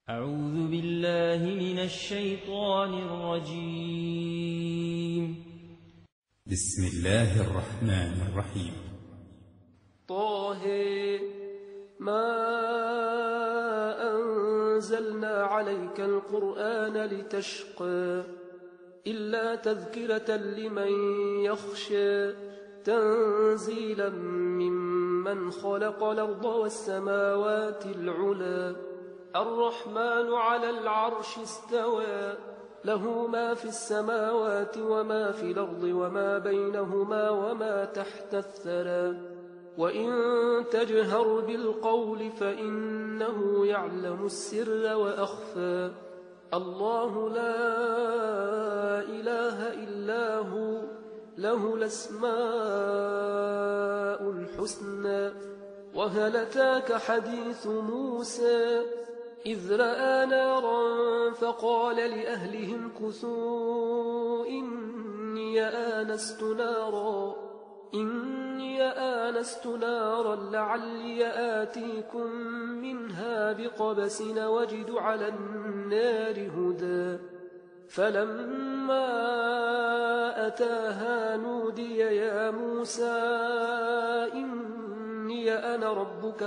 أعوذ بالله من الشيطان الرجيم. بسم الله الرحمن الرحيم. طه ما أنزلنا عليك القرآن لتشقى إلا تذكرة لمن يخشى تنزيلا ممن خلق الأرض والسماوات العلى الرحمن على العرش استوى له ما في السماوات وما في الأرض وما بينهما وما تحت الثرى وإن تجهر بالقول فإنه يعلم السر وأخفى الله لا إله إلا هو له الأسماء الحسنى وهل أتاك حديث موسى إذ رأى نارا فقال لأهلهم كثوا إني آنست نارا لعلي آتيكم منها بقبس وجد على النار هدى فلما أتاها نودي يا موسى إني أنا ربك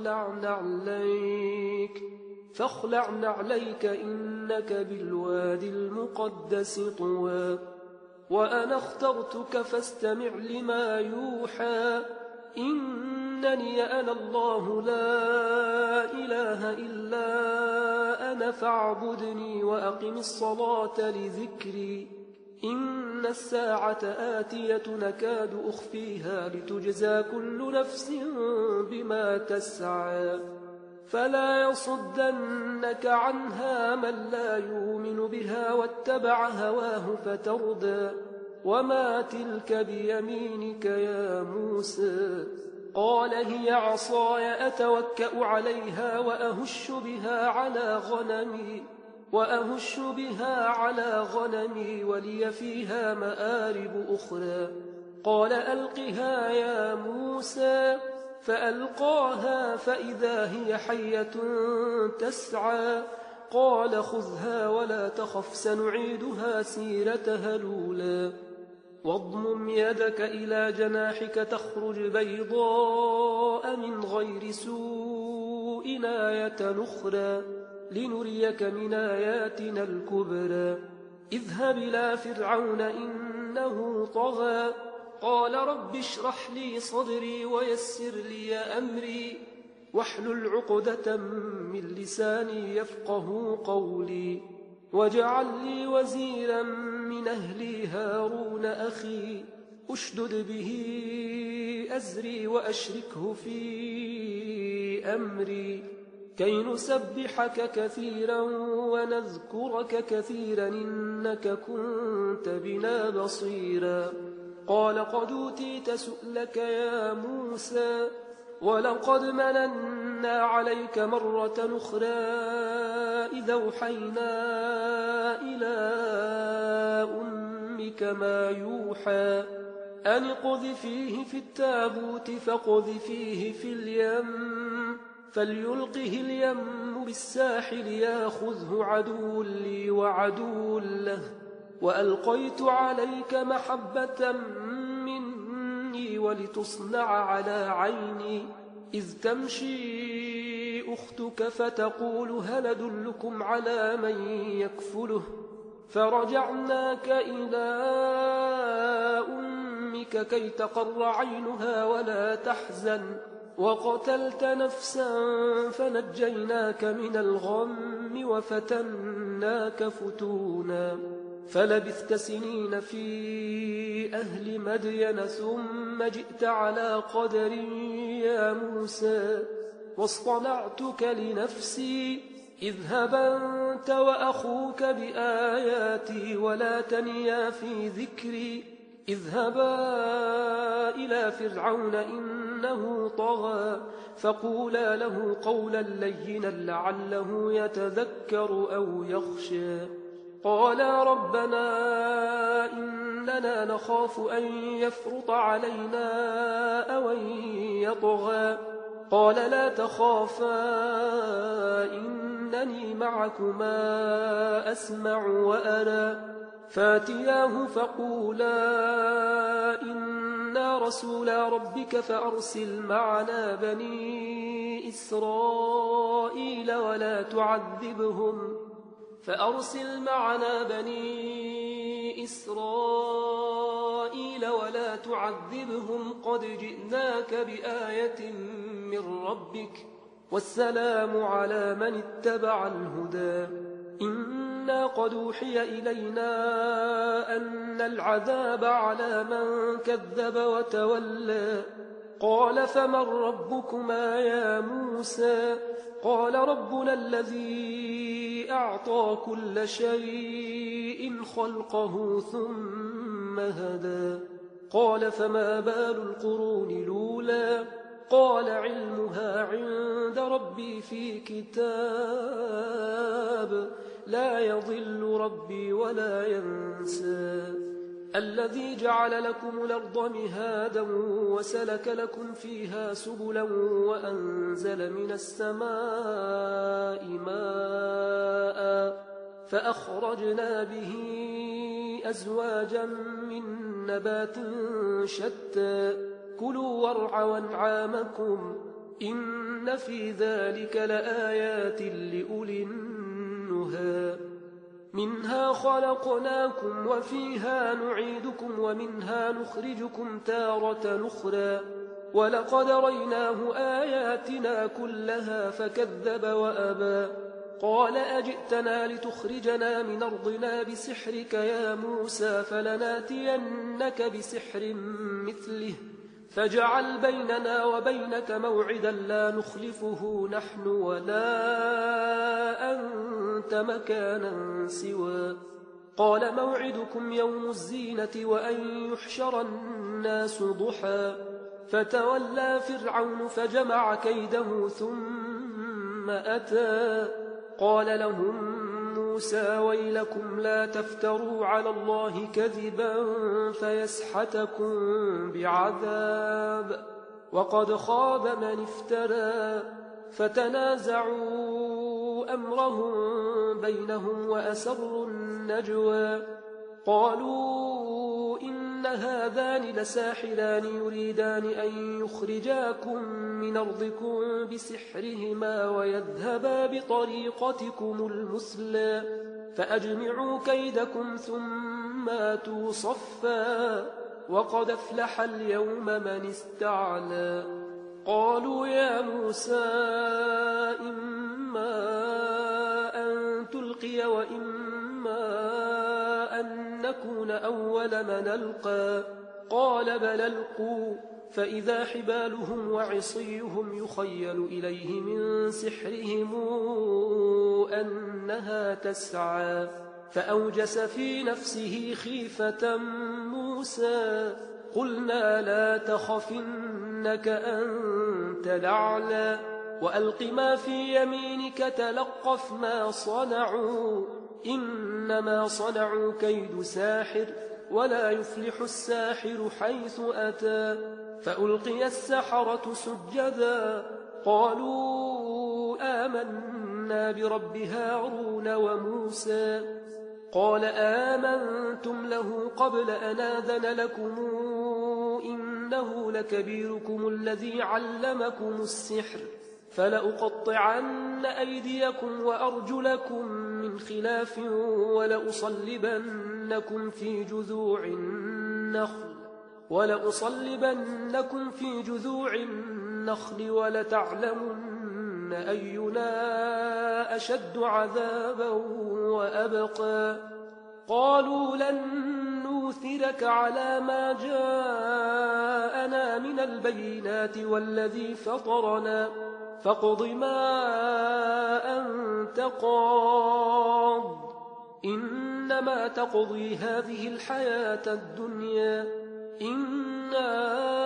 فاخلع نعليك إنك بالوادي المقدس طوى وأنا اخترتك فاستمع لما يوحى إنني أنا الله لا إله إلا أنا فاعبدني وأقم الصلاة لذكري إن الساعة آتية نكاد أخفيها لتجزى كل نفس بما تسعى فلا يصدنك عنها من لا يؤمن بها واتبع هواه فتردى وما تلك بيمينك يا موسى قال هي عصاي أتوكأ عليها وأهش بها على غنمي ولي فيها مآرب أخرى قال ألقها يا موسى فألقاها فإذا هي حية تسعى قال خذها ولا تخف سنعيدها سيرتها الأولى واضمم يدك إلى جناحك تخرج بيضاء من غير سوء آية أخرى لنريك من آياتنا الكبرى اذهب إلى فرعون إنه طغى قال رب اشرح لي صدري ويسر لي أمري واحلل عقدة من لساني يفقه قولي واجعل لي وزيرا من أهلي هارون أخي أشدد به أزري وأشركه في أمري كي نسبحك كثيرا ونذكرك كثيرا إنك كنت بنا بصيرا قال قد أوتيت سؤلك يا موسى ولقد مننا عليك مرة أخرى إذا أوحينا إلى أمك ما يوحى أن اقذفيه في التابوت فاقذفيه في اليم فليلقه اليم بالساحل ياخذه عدو لي وعدو له وألقيت عليك محبة مني ولتصنع على عيني إذ تمشي أختك فتقول هل أدلكم على من يكفله فرجعناك إلى أمك كي تقر عينها ولا تحزن وقتلت نفسا فنجيناك من الغم وفتناك فتونا فلبثت سنين في أهل مدين ثم جئت على قدر يا موسى واصطنعتك لنفسي اذهب أنت وأخوك بآياتي ولا تنيا في ذكري اذهبا إلى فرعون إنه طغى فقولا له قولا لينا لعله يتذكر أو يخشى قالا ربنا إننا نخاف أن يفرط علينا أو أن يطغى قال لا تخافا إنني معكما أسمع وأرى فاتياه فقولا إنا رسولا ربك فأرسل معنا بني إسرائيل ولا تعذبهم قد جئناك بآية من ربك والسلام على من اتبع الهدى إنا قد أوحي إلينا أن العذاب على من كذب وتولى قال فمن ربكما يا موسى قال ربنا الذي أعطى كل شيء خلقه ثم هدى قال فما بال القرون الأولى قال علمها عند ربي في كتاب لا يضل ربي ولا ينسى الذي جعل لكم الأرض مهادا وسلك لكم فيها سبلا وأنزل من السماء ماء فأخرجنا به أزواجا من نبات شتى كلوا وارعوا أنعامكم إن في ذلك لآيات لأولي النهى منها خلقناكم وفيها نعيدكم ومنها نخرجكم تارة أخرى ولقد ريناه آياتنا كلها فكذب وأبى قال أجئتنا لتخرجنا من أرضنا بسحرك يا موسى فلناتينك بسحر مثله فاجعل بيننا وبينك موعدا لا نخلفه نحن ولا أنت مكانا سوى قال موعدكم يوم الزينة وأن يحشر الناس ضحى فتولى فرعون فجمع كيده ثم أتى قال لهم موسى ويلكم لا تفتروا على الله كذبا فيسحتكم بعذاب وقد خاب من افترى فتنازعوا أمرهم بينهم وأسروا النجوى قالوا إن هذان لساحران يريدان أن يخرجاكم من أرضكم بسحرهما ويذهبا بطريقتكم المثلى فأجمعوا كيدكم ثم آتوا صفا وقد أفلح اليوم من استعلى قالوا يا موسى إما أن تلقي وإما أن نكون أول من ألقى قال بل ألقوا فإذا حبالهم وعصيهم يخيل إليه من سحرهم أنها تسعى فأوجس في نفسه خيفة موسى قلنا لا تخف إنك أنت الأعلى وألق ما في يمينك تلقف ما صنعوا إنما صنعوا كيد ساحر ولا يفلح الساحر حيث أتى فألقي السحرة سجدا قالوا آمنا برب هارون وموسى قال آمنتم له قبل أن آذن لكم إنه لكبيركم الذي علمكم السحر فلأقطعن أيديكم وأرجلكم من خلاف ولأصلبنكم في جذوع النخل ولتعلمن أينا أشد عذابا وأبقى قالوا لن نؤثرك على ما جاءنا من البينات والذي فطرنا فاقض ما أنت قاض إنما تقضي هذه الحياة الدنيا إنا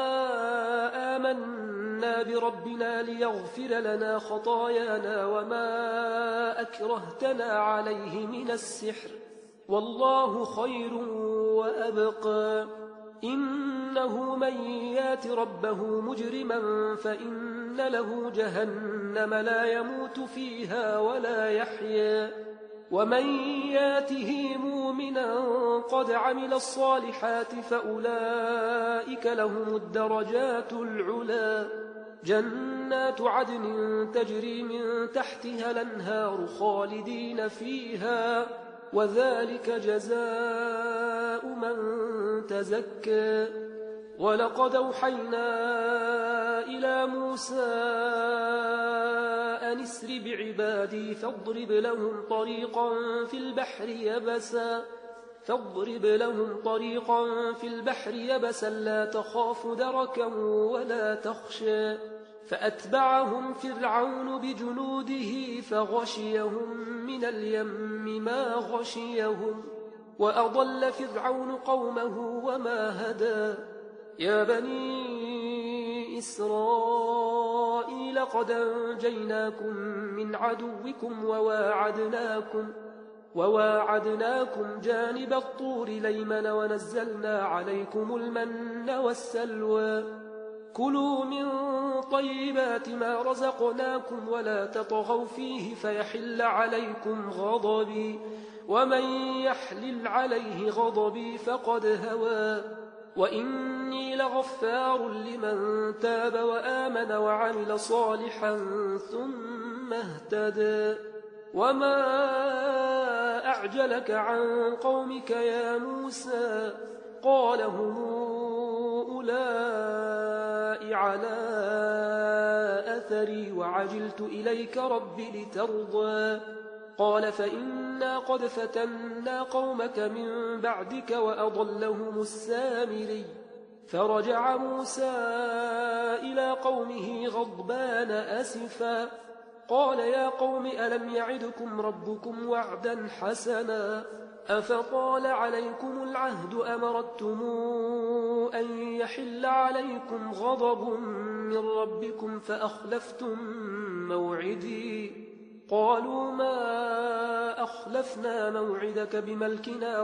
آمنا بربنا ليغفر لنا خطايانا وما أكرهتنا عليه من السحر والله خير وأبقى إنه من يات ربه مجرما فإن له جهنم جهنم لا يموت فيها ولا يحيا ومن ياته مؤمنا قد عمل الصالحات فأولئك لهم الدرجات العلا جنات عدن تجري من تحتها الأنهار خالدين فيها وذلك جزاء من تزكى ولقد أوحينا إلى موسى أن اسر بعبادي فاضرب لهم طريقا في البحر يبسا لا تخاف دركا ولا تخشى فأتبعهم فرعون بجنوده فغشيهم من اليم ما غشيهم وأضل فرعون قومه وما هدى يا بني إسرائيل قد أنجيناكم من عدوكم وواعدناكم جانب الطور الأيمن ونزلنا عليكم المن والسلوى كلوا من طيبات ما رزقناكم ولا تطغوا فيه فيحل عليكم غضبي ومن يحلل عليه غضبي فقد هوى وإني لغفار لمن تاب وآمن وعمل صالحا ثم اهتدى وما أعجلك عن قومك يا موسى قال هم أولئك على أثري وعجلت إليك رب لترضى قال فإنا قد فتنا قومك من بعدك وأضلهم السامري فرجع موسى إلى قومه غضبان أسفا قال يا قوم ألم يعدكم ربكم وعدا حسنا أفطال عليكم العهد أمرتم أن يحل عليكم غضب من ربكم فأخلفتم موعدي قالوا ما أخلفنا موعدك بملكنا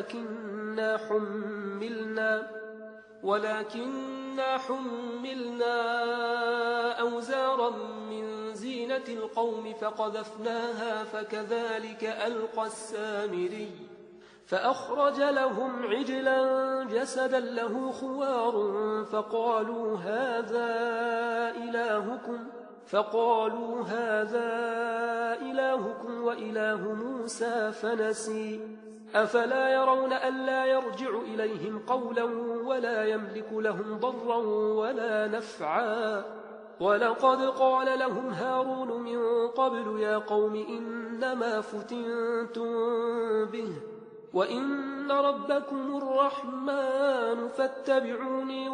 ولكننا حملنا أوزارا من زينة القوم فقذفناها فكذلك ألقى السامري فأخرج لهم عجلا جسدا له خوار فقالوا هذا إلهكم وإله موسى فنسي أفلا يرون ألا يرجع إليهم قولا ولا يملك لهم ضرا ولا نفعا ولقد قال لهم هارون من قبل يا قوم إنما فتنتم به وإن ربكم الرحمن فاتبعوني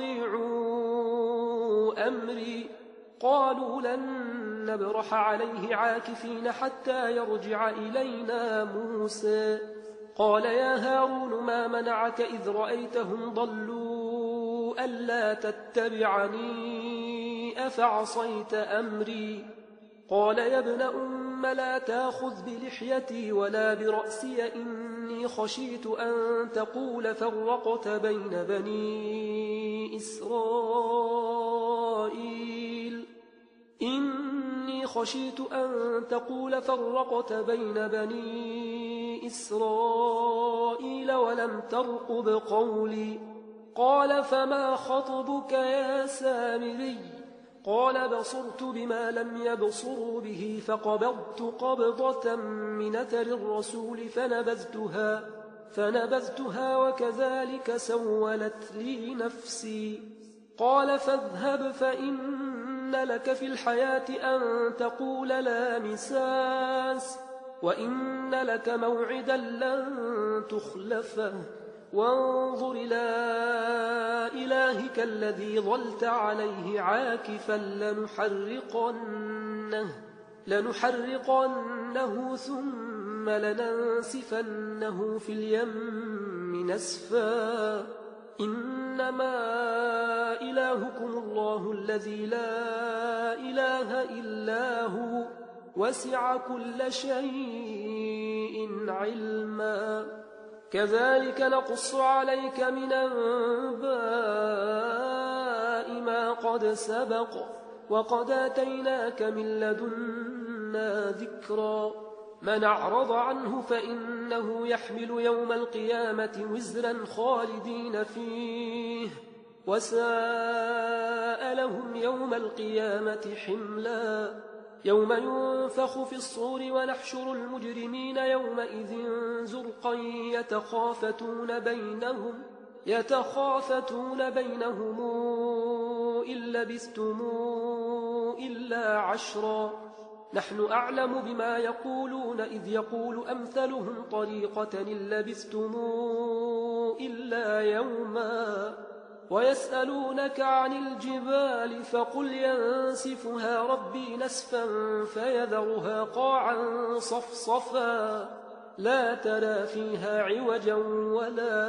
وأطيعوا أمري قالوا لن نبرح عليه عاكفين حتى يرجع إلينا موسى قال يا هارون ما منعك إذ رأيتهم ضلوا ألا تتبعني أفعصيت أمري قال يا ابن أم لا تأخذ بلحيتي ولا برأسي إني خشيت أن تقول فرقت بين بني إسرائيل ولم ترقب قولي قال فما خطبك يا سامري قال بصرت بما لم يبصروا به فقبضت قبضة من أثر الرسول فنبذتها وكذلك سولت لي نفسي قال فاذهب فإن لك في الحياة أن تقول لا مساس وإن لك موعدا لن تخلفه وانظر إلى إلهك الذي ظلت عليه عاكفا لنحرقنه ثم لننسفنه في اليم نسفا إنما إلهكم الله الذي لا إله إلا هو وسع كل شيء علما كذلك نقص عليك من أنباء ما قد سبق وقد آتيناك من لدنا ذكرا من أعرض عنه فإنه يحمل يوم القيامة وزرا خالدين فيه وساء لهم يوم القيامة حملا يوم ينفخ في الصور ونحشر المجرمين يومئذ زرقا يتخافتون بينهم إن لبثتم إلا عشرا نحن أعلم بما يقولون إذ يقول أمثلهم طريقة إن لبثتم إلا يوما ويسألونك عن الجبال فقل ينسفها ربي نسفا فيذرها قاعا صفصفا لا ترى فيها عوجا ولا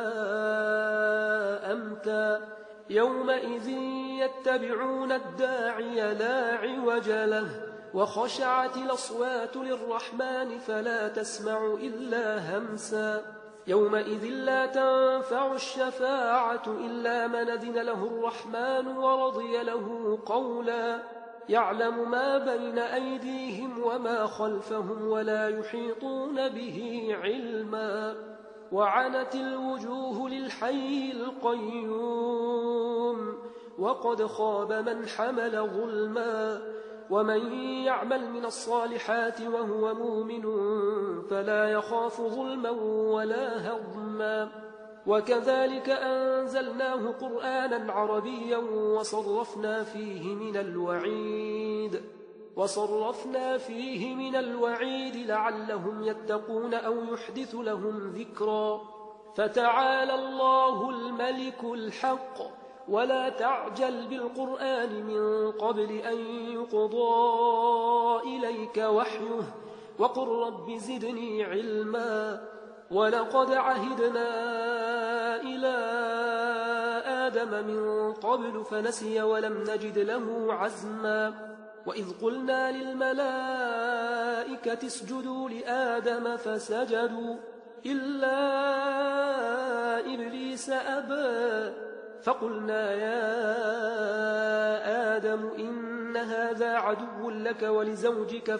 أمتا يومئذ يتبعون الداعي لا عوج له وخشعت الأصوات للرحمن فلا تسمع إلا همسا يومئذ لا تنفع الشفاعة إلا من أذن له الرحمن ورضي له قولا يعلم ما بين أيديهم وما خلفهم ولا يحيطون به علما وعنت الوجوه للحي القيوم وقد خاب من حمل ظلما ومن يعمل من الصالحات وهو مؤمن فلا يخاف ظلما ولا هضما وكذلك أنزلناه قرآنا عربيا وصرفنا فيه من الوعيد لعلهم يتقون أو يحدث لهم ذكرا فتعالى الله الملك الحق ولا تعجل بالقرآن من قبل أن يقضى إليك وحيه وقل رب زدني علما ولقد عهدنا إلى آدم من قبل فنسي ولم نجد له عزما وإذ قلنا للملائكة اسجدوا لآدم فسجدوا إلا إبليس أبى فقلنا يا آدم إن هذا عدو لك ولزوجك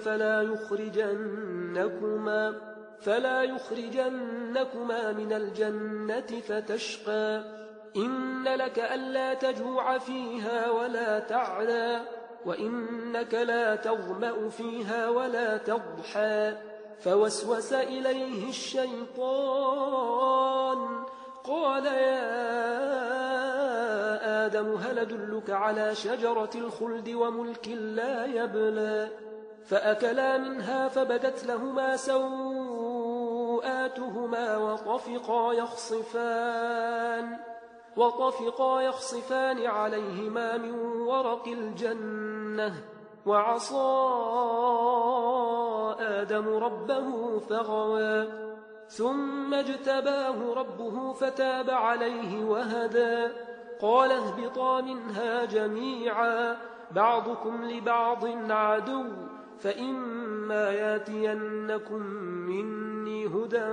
فلا يخرجنكما من الجنة فتشقى إن لك ألا تجوع فيها ولا تعلى وإنك لا تظمأ فيها ولا تضحى فوسوس إليه الشيطان قال يا آدم هل أدلك على شجرة الخلد وملك لا يبلى فأكلا منها فبدت لهما سوآتهما وطفقا يخصفان عليهما من ورق الجنة وعصى آدم ربه فغوى ثم اجتباه ربه فتاب عليه وهدى قال اهبطا منها جميعا بعضكم لبعض عدو فإما ياتينكم مني هدى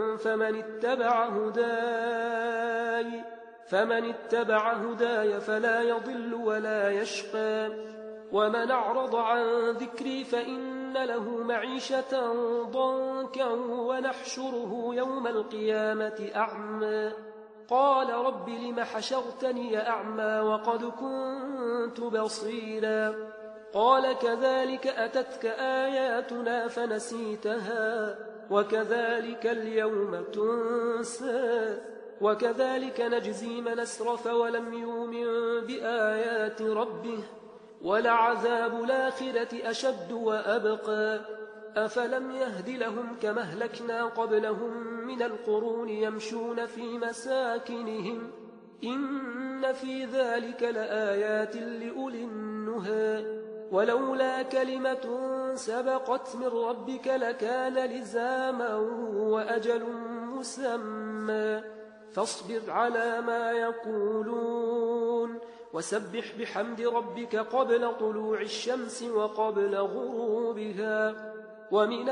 فمن اتبع هداي فلا يضل ولا يشقى ومن أعرض عن ذكري فإن له معيشة ضنكا ونحشره يوم القيامة أعمى قال رب لم حشرتني أعمى وقد كنت بصيرا قال كذلك أتتك آياتنا فنسيتها وكذلك اليوم تنسى وكذلك نجزي من أسرف ولم يؤمن بآيات ربه ولعذاب الآخرة أشد وأبقى أفلم يهد لهم كما أهلكنا قبلهم من القرون يمشون في مساكنهم إن في ذلك لآيات لأولي النهى ولولا كلمة سبقت من ربك لكان لزاما وأجل مسمى فاصبر على ما يقولون وسبح بحمد ربك قبل طلوع الشمس وقبل غروبها ومن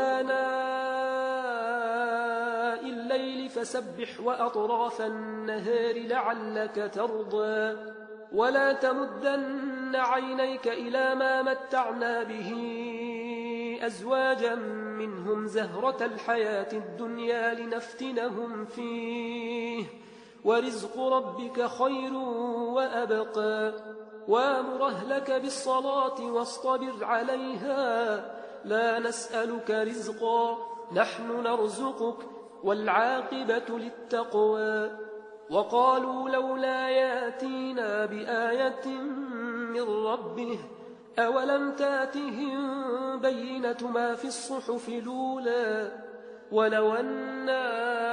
آناء الليل فسبح وأطراف النهار لعلك ترضى ولا تمدن تمدن عينيك إلى ما متعنا به أزواجا منهم زهرة الحياة الدنيا لنفتنهم فيه ورزق ربك خير وأبقى وامر أهلك بالصلاة واصطبر عليها لا نسألك رزقا نحن نرزقك والعاقبة للتقوى وقالوا لولا ياتينا بآية من ربه أولم تاتهم بينة ما في الصحف الأولى ولو أنا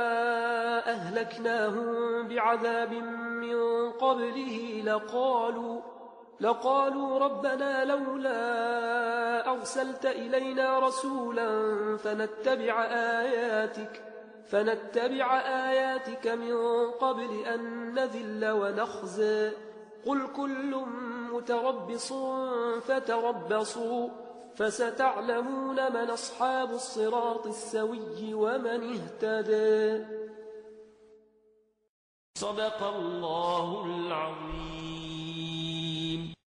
أهلكناهم بعذاب من قبله لقالوا ربنا لولا أرسلت إلينا رسولا فنتبع آياتك من قبل أن نذل ونخزى قل كل متربص فتربصوا فستعلمون من أصحاب الصراط السوي ومن اهتدى. صدق الله